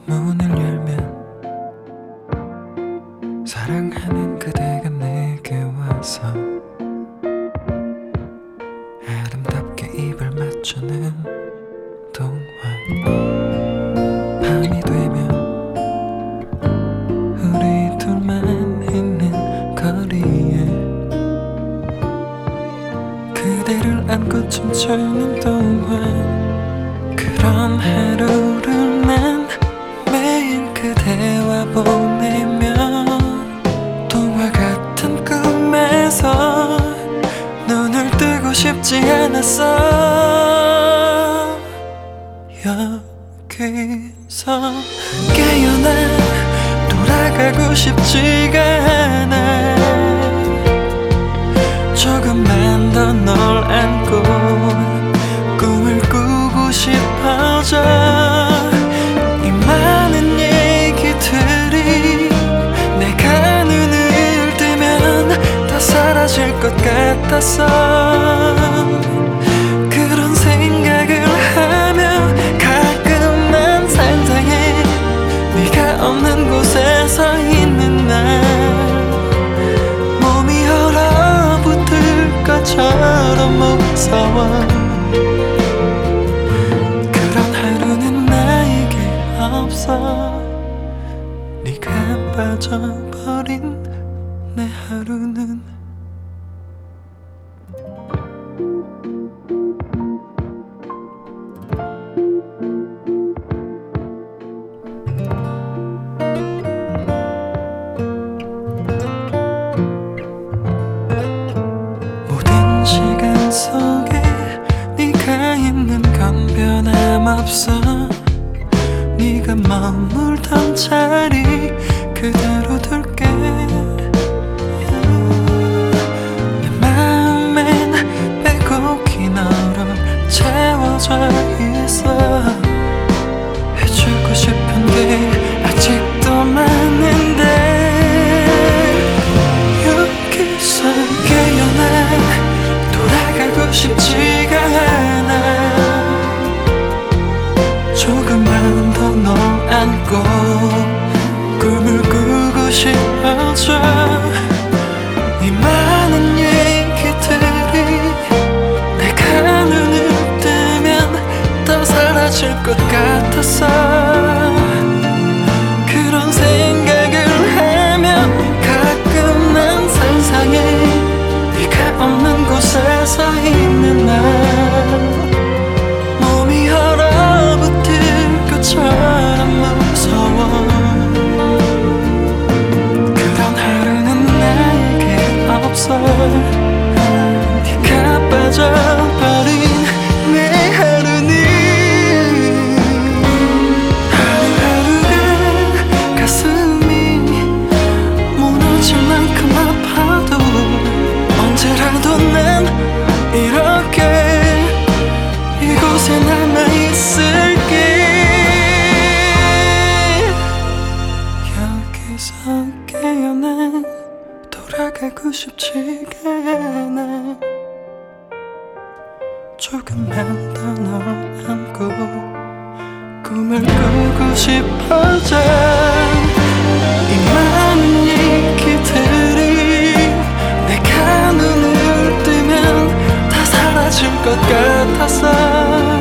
문을 열면 사랑하는 그대가 내게 와서 아름답게 입을 맞추는 동화. 밤이 되면 우리 둘만 있는 거리에 그대를 안고 춤추는 동화. 그런 하루를 난 매일 그대와 보내며 동화 같은 꿈에서 눈을 뜨고 싶지 않았어. 여기서 깨어나 돌아가고 싶지가 않아. 조금만 더 널 안고 꿈을 꾸고 싶어져. 이 많은 얘기들이 내가 눈을 뜨면 다 사라질 것 같았어. 그런 생각을 하며 가끔 난 상상해. 네가 없는 곳에 서 있는 날 몸이 얼어붙을 것처럼 무서워. 그런 하루는 나에게 없어. 네가 빠져버린 내 하루는 모든 시간 속에 네가 있는 건 변함없어. 네가 머물던 자리 그대로 둘게. 내 마음엔 빼곡히 너로 채워져 있어. 해주고 싶은 게 아직도 많은데 여기서 깨어나 돌아가고 싶지가 않아. 조금만 더 널 안고 꿈을 꾸고 싶어져. 이 많은 얘기들이 내가 눈을 뜨면 다 사라질 것 같았어. 그런 생각을 하며 가끔 난 상상해. 네가 없는 곳에 서 있는 날 몸이 얼어붙을 것처럼 무서워. 그런 하루는 나에게 없어. 네가 빠져버린 내 하루는 하루하루가 가슴이 무너질 만큼 아파도 언제라도 난 이렇게 이곳에 남아있을게. 여기서 깨어나 돌아가고 싶지가 않아. 조금만 더 널 안고 꿈을 꾸고 싶어져. 이 많은 얘기들이 내가 눈을 뜨면 다 사라질 것 같았어.